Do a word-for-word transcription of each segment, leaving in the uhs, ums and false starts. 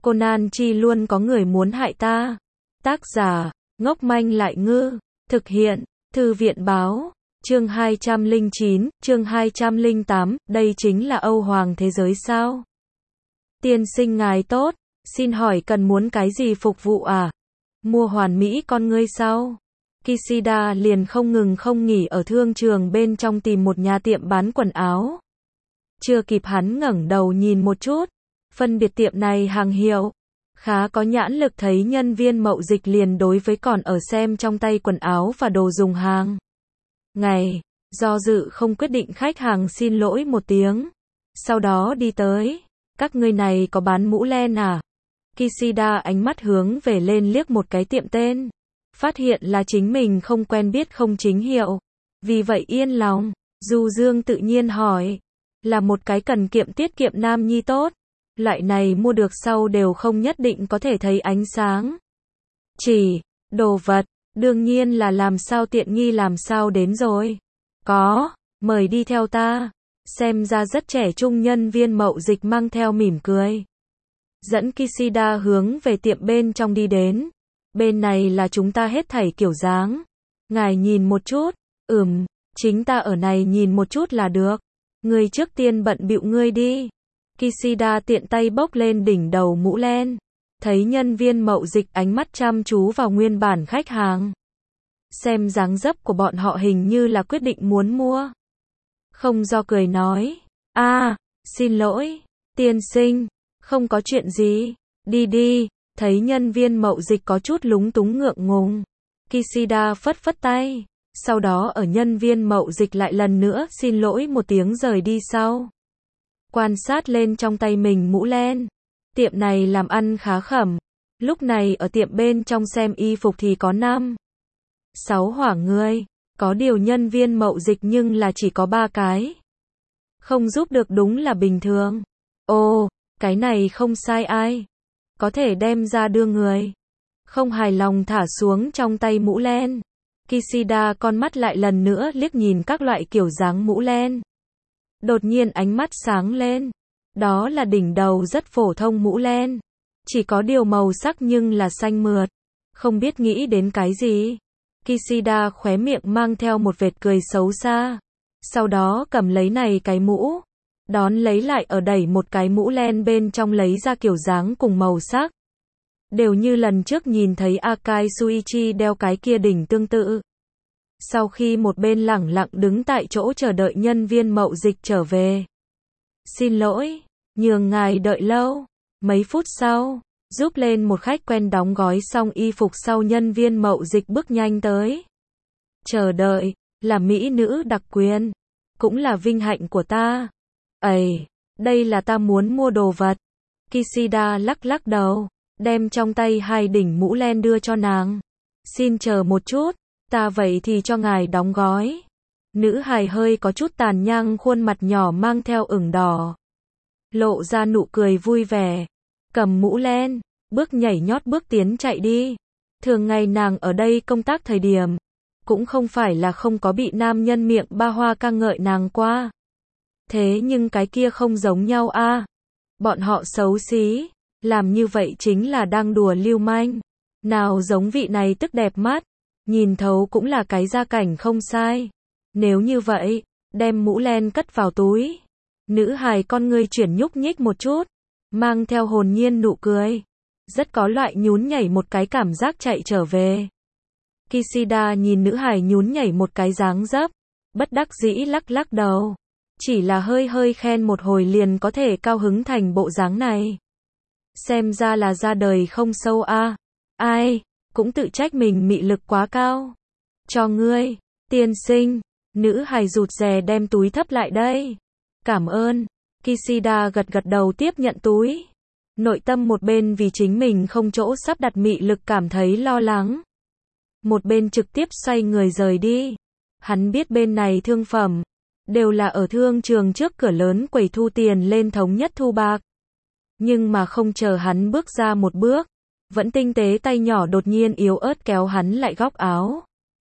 Conan Chi luôn có người muốn hại ta. Tác giả, ngốc manh lại ngư. Thực hiện, Thư viện báo. Chương hai trăm lẻ chín, chương hai trăm lẻ tám, đây chính là Âu Hoàng thế giới sao? Tiên sinh ngài tốt, xin hỏi cần muốn cái gì phục vụ à? Mua hoàn mỹ con ngươi sao? Kishida liền không ngừng không nghỉ ở thương trường bên trong tìm một nhà tiệm bán quần áo. Chưa kịp hắn ngẩng đầu nhìn một chút, phân biệt tiệm này hàng hiệu, khá có nhãn lực, thấy nhân viên mậu dịch liền đối với còn ở xem trong tay quần áo và đồ dùng hàng. Ngày, do dự không quyết định, khách hàng xin lỗi một tiếng. Sau đó đi tới, các ngươi này có bán mũ len à? Kishida ánh mắt hướng về lên liếc một cái tiệm tên. Phát hiện là chính mình không quen biết, không chính hiệu. Vì vậy yên lòng, Du Dương tự nhiên hỏi. Là một cái cần kiệm tiết kiệm nam nhi tốt. Loại này mua được sau đều không nhất định có thể thấy ánh sáng. Chỉ, đồ vật, đương nhiên là làm sao tiện nghi làm sao đến rồi. Có, mời đi theo ta. Xem ra rất trẻ trung nhân viên mậu dịch mang theo mỉm cười. Dẫn Kishida hướng về tiệm bên trong đi đến. Bên này là chúng ta hết thảy kiểu dáng. Ngài nhìn một chút. Ừm, chính ta ở này nhìn một chút là được. Ngươi trước tiên bận bịu ngươi đi. Kishida tiện tay bốc lên đỉnh đầu mũ len. Thấy nhân viên mậu dịch ánh mắt chăm chú vào nguyên bản khách hàng. Xem dáng dấp của bọn họ hình như là quyết định muốn mua. Không do cười nói. a à, xin lỗi, tiên sinh, không có chuyện gì, đi đi. Thấy nhân viên mậu dịch có chút lúng túng ngượng ngùng. Kishida phất phất tay. Sau đó ở nhân viên mậu dịch lại lần nữa xin lỗi một tiếng rời đi sau. Quan sát lên trong tay mình mũ len. Tiệm này làm ăn khá khẩm. Lúc này ở tiệm bên trong xem y phục thì có năm, sáu hỏa người. Có điều nhân viên mậu dịch nhưng là chỉ có ba cái. Không giúp được đúng là bình thường. Ồ, cái này không sai ai. Có thể đem ra đưa người. Không hài lòng thả xuống trong tay mũ len. Kishida con mắt lại lần nữa liếc nhìn các loại kiểu dáng mũ len. Đột nhiên ánh mắt sáng lên. Đó là đỉnh đầu rất phổ thông mũ len. Chỉ có điều màu sắc nhưng là xanh mượt. Không biết nghĩ đến cái gì. Kishida khóe miệng mang theo một vệt cười xấu xa. Sau đó cầm lấy này cái mũ. Đón lấy lại ở đẩy một cái mũ len bên trong lấy ra kiểu dáng cùng màu sắc. Đều như lần trước nhìn thấy Akai Suichi đeo cái kia đỉnh tương tự. Sau khi một bên lẳng lặng đứng tại chỗ chờ đợi nhân viên mậu dịch trở về. Xin lỗi, nhường ngài đợi lâu. Mấy phút sau, giúp lên một khách quen đóng gói xong y phục sau, nhân viên mậu dịch bước nhanh tới. Chờ đợi, là mỹ nữ đặc quyền. Cũng là vinh hạnh của ta. Ây, đây là ta muốn mua đồ vật. Kishida lắc lắc đầu, đem trong tay hai đỉnh mũ len đưa cho nàng. Xin chờ một chút, ta vậy thì cho ngài đóng gói. Nữ hài hơi có chút tàn nhang, khuôn mặt nhỏ mang theo ửng đỏ. Lộ ra nụ cười vui vẻ. Cầm mũ len, bước nhảy nhót bước tiến chạy đi. Thường ngày nàng ở đây công tác thời điểm, cũng không phải là không có bị nam nhân miệng ba hoa ca ngợi nàng qua. Thế nhưng cái kia không giống nhau a. À. Bọn họ xấu xí, làm như vậy chính là đang đùa lưu manh. Nào giống vị này tức đẹp mắt, nhìn thấu cũng là cái gia cảnh không sai. Nếu như vậy, đem mũ len cất vào túi. Nữ hài con ngươi chuyển nhúc nhích một chút, mang theo hồn nhiên nụ cười. Rất có loại nhún nhảy một cái cảm giác chạy trở về. Kishida nhìn nữ hài nhún nhảy một cái dáng dấp, bất đắc dĩ lắc lắc đầu. Chỉ là hơi hơi khen một hồi liền có thể cao hứng thành bộ dáng này. Xem ra là ra đời không sâu a. À. Ai, cũng tự trách mình mị lực quá cao. Cho ngươi, tiên sinh. Nữ hài rụt rè đem túi thấp lại đây. Cảm ơn. Kishida gật gật đầu tiếp nhận túi. Nội tâm một bên vì chính mình không chỗ sắp đặt mị lực cảm thấy lo lắng. Một bên trực tiếp xoay người rời đi. Hắn biết bên này thương phẩm đều là ở thương trường trước cửa lớn quầy thu tiền lên thống nhất thu bạc. Nhưng mà không chờ hắn bước ra một bước, vẫn tinh tế tay nhỏ đột nhiên yếu ớt kéo hắn lại góc áo.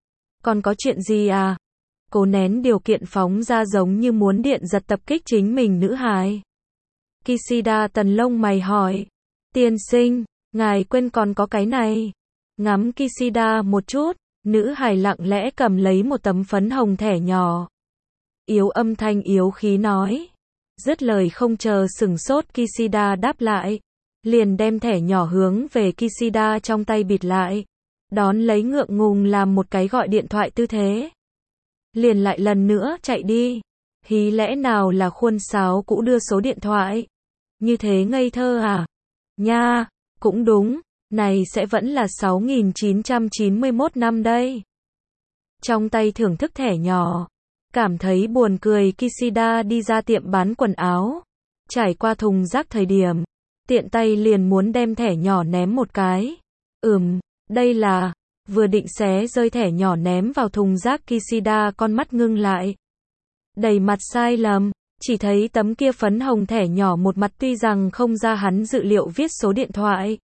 Còn có chuyện gì à? Cố nén điều kiện phóng ra giống như muốn điện giật tập kích chính mình nữ hài. Kishida tần lông mày hỏi. Tiên sinh, ngài quên còn có cái này. Ngắm Kishida một chút, nữ hài lặng lẽ cầm lấy một tấm phấn hồng thẻ nhỏ. Yếu âm thanh yếu khí nói. Dứt lời không chờ sửng sốt Kishida đáp lại. Liền đem thẻ nhỏ hướng về Kishida trong tay bịt lại. Đón lấy ngượng ngùng làm một cái gọi điện thoại tư thế. Liền lại lần nữa chạy đi. Hí lẽ nào là khuôn sáo cũ đưa số điện thoại? Như thế ngây thơ à? Nha, cũng đúng, này sẽ vẫn là sáu nghìn chín trăm chín mươi mốt năm đây. Trong tay thưởng thức thẻ nhỏ. Cảm thấy buồn cười Kishida đi ra tiệm bán quần áo. Trải qua thùng rác thời điểm. Tiện tay liền muốn đem thẻ nhỏ ném một cái. Ừm, đây là... Vừa định xé rơi thẻ nhỏ ném vào thùng rác Kishida con mắt ngưng lại. Đầy mặt sai lầm, chỉ thấy tấm kia phấn hồng thẻ nhỏ một mặt tuy rằng không ra hắn dự liệu viết số điện thoại.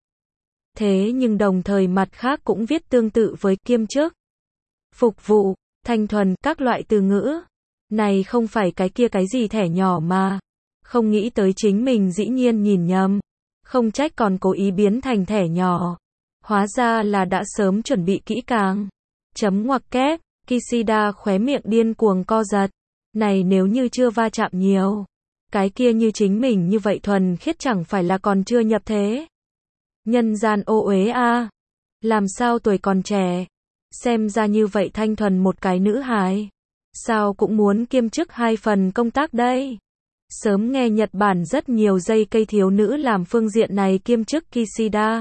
Thế nhưng đồng thời mặt khác cũng viết tương tự với kiêm chức, phục vụ, thanh thuần, các loại từ ngữ. Này không phải cái kia cái gì thẻ nhỏ mà. Không nghĩ tới chính mình dĩ nhiên nhìn nhầm. Không trách còn cố ý biến thành thẻ nhỏ. Hóa ra là đã sớm chuẩn bị kỹ càng. Chấm ngoặc kép, Kishida khóe miệng điên cuồng co giật. Này nếu như chưa va chạm nhiều. Cái kia như chính mình như vậy thuần khiết chẳng phải là còn chưa nhập thế. Nhân gian ô uế a. Làm sao tuổi còn trẻ. Xem ra như vậy thanh thuần một cái nữ hài. Sao cũng muốn kiêm chức hai phần công tác đây. Sớm nghe Nhật Bản rất nhiều dây cây thiếu nữ làm phương diện này kiêm chức Kishida.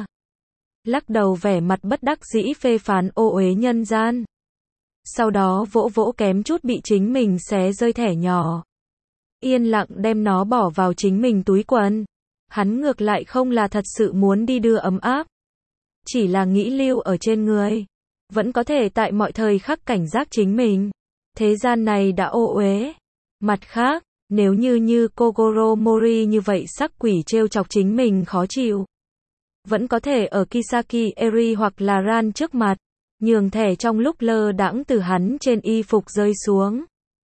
Lắc đầu vẻ mặt bất đắc dĩ phê phán ô uế nhân gian. Sau đó vỗ vỗ kém chút bị chính mình xé rơi thẻ nhỏ. Yên lặng đem nó bỏ vào chính mình túi quần. Hắn ngược lại không là thật sự muốn đi đưa ấm áp. Chỉ là nghĩ lưu ở trên người. Vẫn có thể tại mọi thời khắc cảnh giác chính mình. Thế gian này đã ô uế. Mặt khác, nếu như như Kogoro Mori như vậy sắc quỷ trêu chọc chính mình khó chịu. Vẫn có thể ở Kisaki Eri hoặc là Ran trước mặt. Nhường thẻ trong lúc lơ đãng từ hắn trên y phục rơi xuống.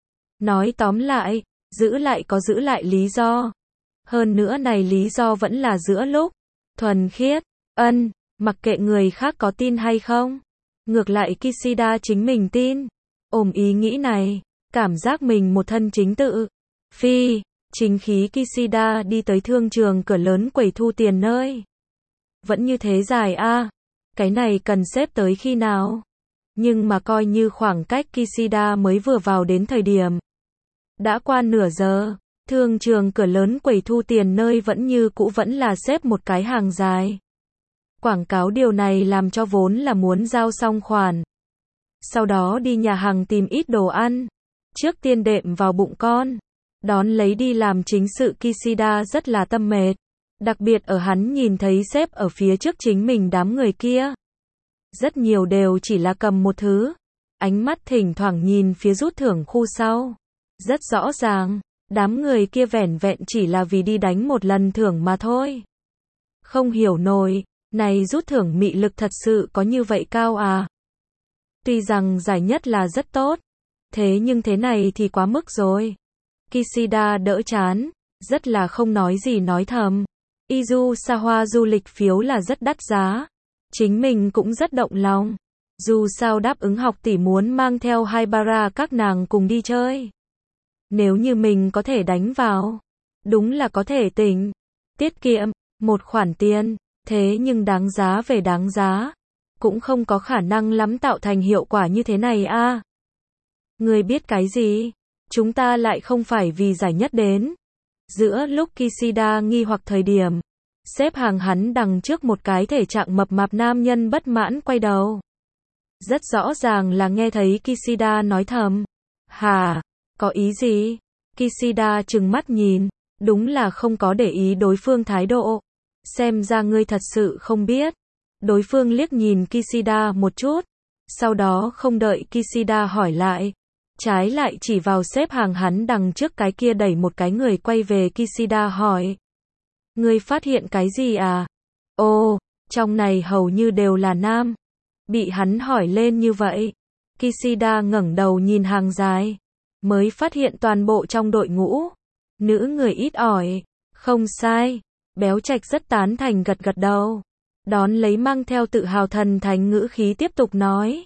Nói tóm lại, giữ lại có giữ lại lý do. Hơn nữa này lý do vẫn là giữa lúc. Thuần khiết, ân, mặc kệ người khác có tin hay không. Ngược lại Kishida chính mình tin. Ôm ý nghĩ này, cảm giác mình một thân chính tự. Phi, chính khí Kishida đi tới thương trường cửa lớn quầy thu tiền nơi. Vẫn như thế dài a. À. Cái này cần xếp tới khi nào? Nhưng mà coi như khoảng cách Kishida mới vừa vào đến thời điểm. Đã qua nửa giờ, thương trường cửa lớn quầy thu tiền nơi vẫn như cũ vẫn là xếp một cái hàng dài. Quảng cáo điều này làm cho vốn là muốn giao xong khoản. Sau đó đi nhà hàng tìm ít đồ ăn. Trước tiên đệm vào bụng con. Đón lấy đi làm chính sự Kishida rất là tâm mệt. Đặc biệt ở hắn nhìn thấy xếp ở phía trước chính mình đám người kia. Rất nhiều đều chỉ là cầm một thứ. Ánh mắt thỉnh thoảng nhìn phía rút thưởng khu sau. Rất rõ ràng, đám người kia vẻn vẹn chỉ là vì đi đánh một lần thưởng mà thôi. Không hiểu nổi, này rút thưởng mị lực thật sự có như vậy cao à? Tuy rằng giải nhất là rất tốt, thế nhưng thế này thì quá mức rồi. Kishida đỡ chán, rất là không nói gì nói thầm. Izusawa du lịch phiếu là rất đắt giá. Chính mình cũng rất động lòng. Dù sao đáp ứng học tỷ muốn mang theo Haibara các nàng cùng đi chơi. Nếu như mình có thể đánh vào, đúng là có thể tỉnh, tiết kiệm, một khoản tiền, thế nhưng đáng giá về đáng giá. Cũng không có khả năng lắm tạo thành hiệu quả như thế này a. À. Người biết cái gì? Chúng ta lại không phải vì giải nhất đến. Giữa lúc Kishida nghi hoặc thời điểm, xếp hàng hắn đằng trước một cái thể trạng mập mạp nam nhân bất mãn quay đầu. Rất rõ ràng là nghe thấy Kishida nói thầm. Hả? Có ý gì? Kishida trừng mắt nhìn, đúng là không có để ý đối phương thái độ. Xem ra ngươi thật sự không biết. Đối phương liếc nhìn Kishida một chút, sau đó không đợi Kishida hỏi lại. Trái lại chỉ vào xếp hàng hắn đằng trước cái kia đẩy một cái người quay về Kishida hỏi. Ngươi phát hiện cái gì à? Ồ, trong này hầu như đều là nam. Bị hắn hỏi lên như vậy. Kishida ngẩng đầu nhìn hàng dài. Mới phát hiện toàn bộ trong đội ngũ. Nữ người ít ỏi. Không sai. Béo Trạch rất tán thành gật gật đầu. Đón lấy mang theo tự hào thần thánh ngữ khí tiếp tục nói.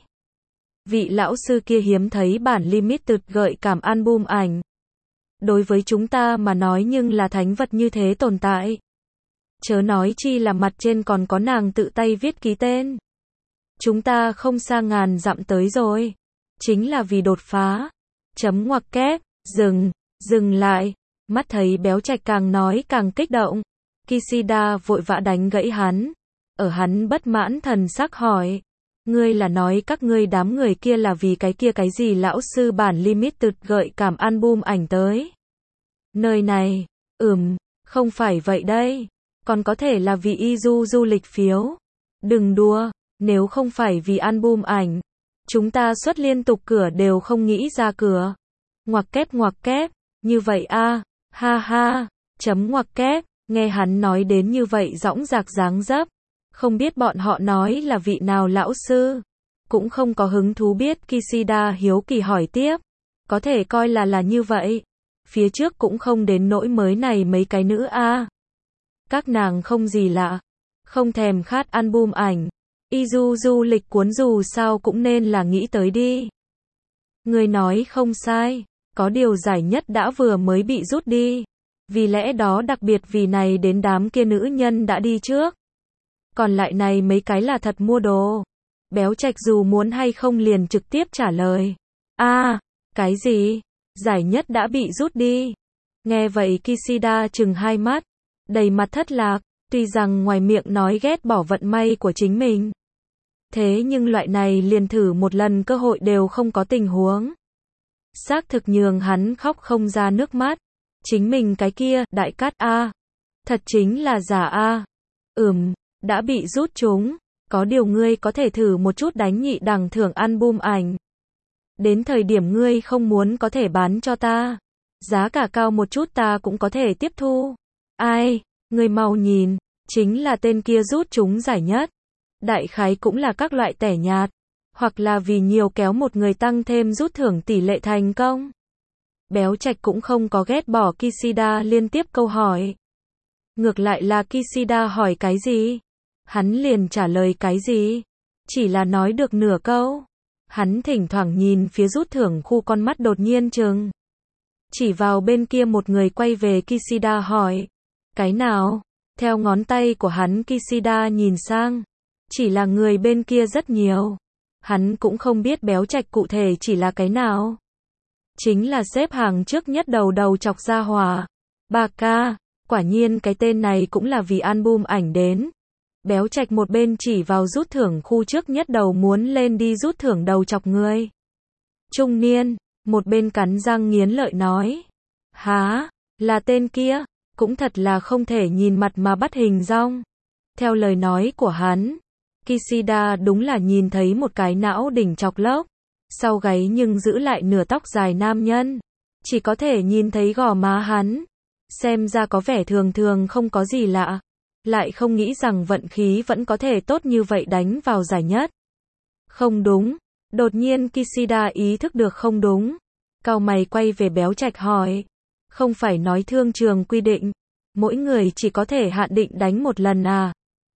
Vị lão sư kia hiếm thấy bản limited gợi cảm album ảnh. Đối với chúng ta mà nói nhưng là thánh vật như thế tồn tại. Chớ nói chi là mặt trên còn có nàng tự tay viết ký tên. Chúng ta không xa ngàn dặm tới rồi. Chính là vì đột phá. Chấm ngoặc kép, dừng, dừng lại. Mắt thấy Béo Trạch càng nói càng kích động. Kishida vội vã đánh gãy hắn. Ở hắn bất mãn thần sắc hỏi. Ngươi là nói các ngươi đám người kia là vì cái kia cái gì lão sư bản limited gợi cảm album ảnh tới. Nơi này, ừm, không phải vậy đây. Còn có thể là vì y du du lịch phiếu. Đừng đùa, nếu không phải vì album ảnh. Chúng ta xuất liên tục cửa đều không nghĩ ra cửa. Ngoặc kép ngoặc kép, như vậy a, ha ha, chấm ngoặc kép, nghe hắn nói đến như vậy dõng dạc dáng dấp. Không biết bọn họ nói là vị nào lão sư. Cũng không có hứng thú biết. Kishida hiếu kỳ hỏi tiếp. Có thể coi là là như vậy. Phía trước cũng không đến nỗi mới này mấy cái nữ a. Các nàng không gì lạ. Không thèm khát album ảnh. Y du du lịch cuốn dù sao cũng nên là nghĩ tới đi. Người nói không sai. Có điều giải nhất đã vừa mới bị rút đi. Vì lẽ đó đặc biệt vì này đến đám kia nữ nhân đã đi trước. Còn lại này mấy cái là thật mua đồ. Béo Trạch dù muốn hay không liền trực tiếp trả lời. A, à, cái gì? Giải nhất đã bị rút đi. Nghe vậy Kishida trừng hai mắt. Đầy mặt thất lạc. Tuy rằng ngoài miệng nói ghét bỏ vận may của chính mình. Thế nhưng loại này liền thử một lần cơ hội đều không có tình huống. Xác thực nhường hắn khóc không ra nước mắt. Chính mình cái kia, đại cát A. Thật chính là giả A. Ừm. Đã bị rút chúng, có điều ngươi có thể thử một chút đánh nhị đẳng thưởng album ảnh. Đến thời điểm ngươi không muốn có thể bán cho ta. Giá cả cao một chút ta cũng có thể tiếp thu. Ai, ngươi mau nhìn, chính là tên kia rút chúng giải nhất. Đại khái cũng là các loại tẻ nhạt, hoặc là vì nhiều kéo một người tăng thêm rút thưởng tỷ lệ thành công. Béo Trạch cũng không có ghét bỏ Kishida liên tiếp câu hỏi. Ngược lại là Kishida hỏi cái gì? Hắn liền trả lời cái gì? Chỉ là nói được nửa câu. Hắn thỉnh thoảng nhìn phía rút thưởng khu con mắt đột nhiên trừng. Chỉ vào bên kia một người quay về Kishida hỏi. Cái nào? Theo ngón tay của hắn Kishida nhìn sang. Chỉ là người bên kia rất nhiều. Hắn cũng không biết Béo Trạch cụ thể chỉ là cái nào. Chính là xếp hàng trước nhất đầu đầu chọc ra hỏa. Bà ca, quả nhiên cái tên này cũng là vì album ảnh đến. Béo Trạch một bên chỉ vào rút thưởng khu trước nhất đầu muốn lên đi rút thưởng đầu chọc người. Trung niên, một bên cắn răng nghiến lợi nói. Há, là tên kia, cũng thật là không thể nhìn mặt mà bắt hình dong. Theo lời nói của hắn, Kishida đúng là nhìn thấy một cái não đỉnh chọc lốc. Sau gáy nhưng giữ lại nửa tóc dài nam nhân. Chỉ có thể nhìn thấy gò má hắn. Xem ra có vẻ thường thường không có gì lạ. Lại không nghĩ rằng vận khí vẫn có thể tốt như vậy đánh vào giải nhất. Không đúng. Đột nhiên Kishida ý thức được không đúng. Cau mày quay về Béo Trạch hỏi. Không phải nói thương trường quy định. Mỗi người chỉ có thể hạn định đánh một lần à.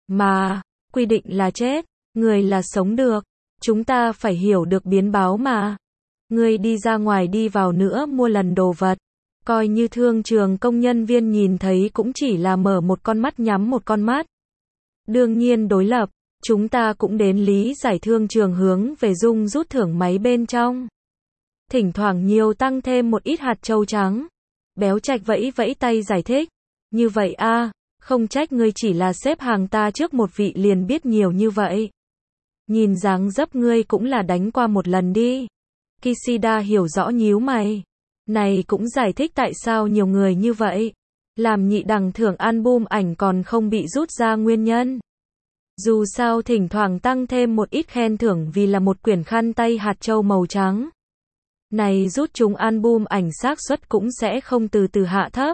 Mà, quy định là chết. Người là sống được. Chúng ta phải hiểu được biến báo mà. Người đi ra ngoài đi vào nữa mua lần đồ vật. Coi như thương trường công nhân viên nhìn thấy cũng chỉ là mở một con mắt nhắm một con mắt. Đương nhiên đối lập, chúng ta cũng đến lý giải thương trường hướng về dung rút thưởng máy bên trong. Thỉnh thoảng nhiều tăng thêm một ít hạt châu trắng. Béo Trạch vẫy vẫy tay giải thích. Như vậy a, không trách ngươi chỉ là xếp hàng ta trước một vị liền biết nhiều như vậy. Nhìn dáng dấp ngươi cũng là đánh qua một lần đi. Kishida hiểu rõ nhíu mày. Này cũng giải thích tại sao nhiều người như vậy. Làm nhị đẳng thưởng album ảnh còn không bị rút ra nguyên nhân. Dù sao thỉnh thoảng tăng thêm một ít khen thưởng vì là một quyển khăn tay hạt châu màu trắng. Này rút chúng album ảnh xác suất cũng sẽ không từ từ hạ thấp.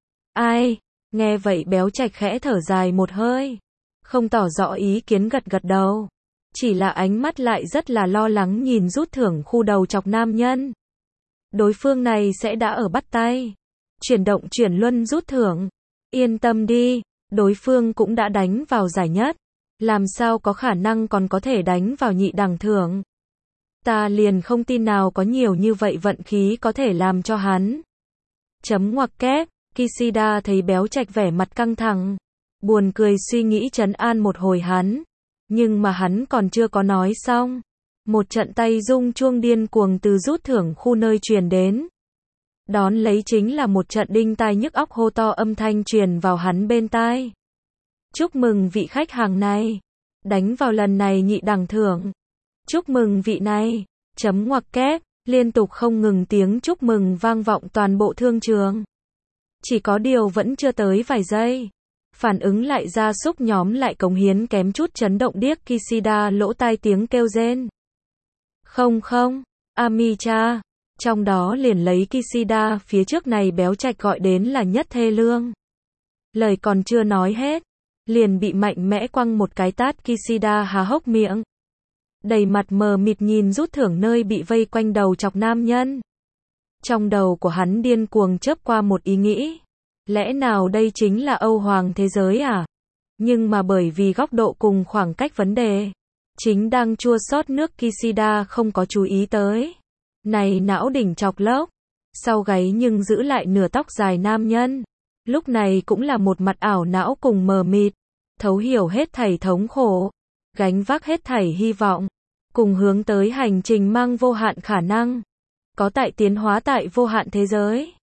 Ai? Nghe vậy Béo Trạch khẽ thở dài một hơi. Không tỏ rõ ý kiến gật gật đầu. Chỉ là ánh mắt lại rất là lo lắng nhìn rút thưởng khu đầu chọc nam nhân. Đối phương này sẽ đã ở bắt tay. Chuyển động chuyển luân rút thưởng. Yên tâm đi, đối phương cũng đã đánh vào giải nhất. Làm sao có khả năng còn có thể đánh vào nhị đẳng thưởng. Ta liền không tin nào có nhiều như vậy vận khí có thể làm cho hắn. Chấm ngoặc kép, Kishida thấy Béo Trạch vẻ mặt căng thẳng. Buồn cười suy nghĩ trấn an một hồi hắn. Nhưng mà hắn còn chưa có nói xong. Một trận tay rung chuông điên cuồng từ rút thưởng khu nơi truyền đến. Đón lấy chính là một trận đinh tai nhức óc hô to âm thanh truyền vào hắn bên tai. Chúc mừng vị khách hàng này. Đánh vào lần này nhị đẳng thưởng. Chúc mừng vị này. Chấm ngoặc kép, liên tục không ngừng tiếng chúc mừng vang vọng toàn bộ thương trường. Chỉ có điều vẫn chưa tới vài giây. Phản ứng lại gia súc nhóm lại cống hiến kém chút chấn động điếc Kishida lỗ tai tiếng kêu rên. Không không, Amicha. Trong đó liền lấy Kishida phía trước này Béo Trạch gọi đến là nhất thê lương. Lời còn chưa nói hết. Liền bị mạnh mẽ quăng một cái tát Kishida há hốc miệng. Đầy mặt mờ mịt nhìn rút thưởng nơi bị vây quanh đầu chọc nam nhân. Trong đầu của hắn điên cuồng chớp qua một ý nghĩ. Lẽ nào đây chính là Âu Hoàng thế giới à? Nhưng mà bởi vì góc độ cùng khoảng cách vấn đề. Chính đang chua xót nước Kishida không có chú ý tới. Này não đỉnh chọc lốc. Sau gáy nhưng giữ lại nửa tóc dài nam nhân. Lúc này cũng là một mặt ảo não cùng mờ mịt. Thấu hiểu hết thảy thống khổ. Gánh vác hết thảy hy vọng. Cùng hướng tới hành trình mang vô hạn khả năng. Có tại tiến hóa tại vô hạn thế giới.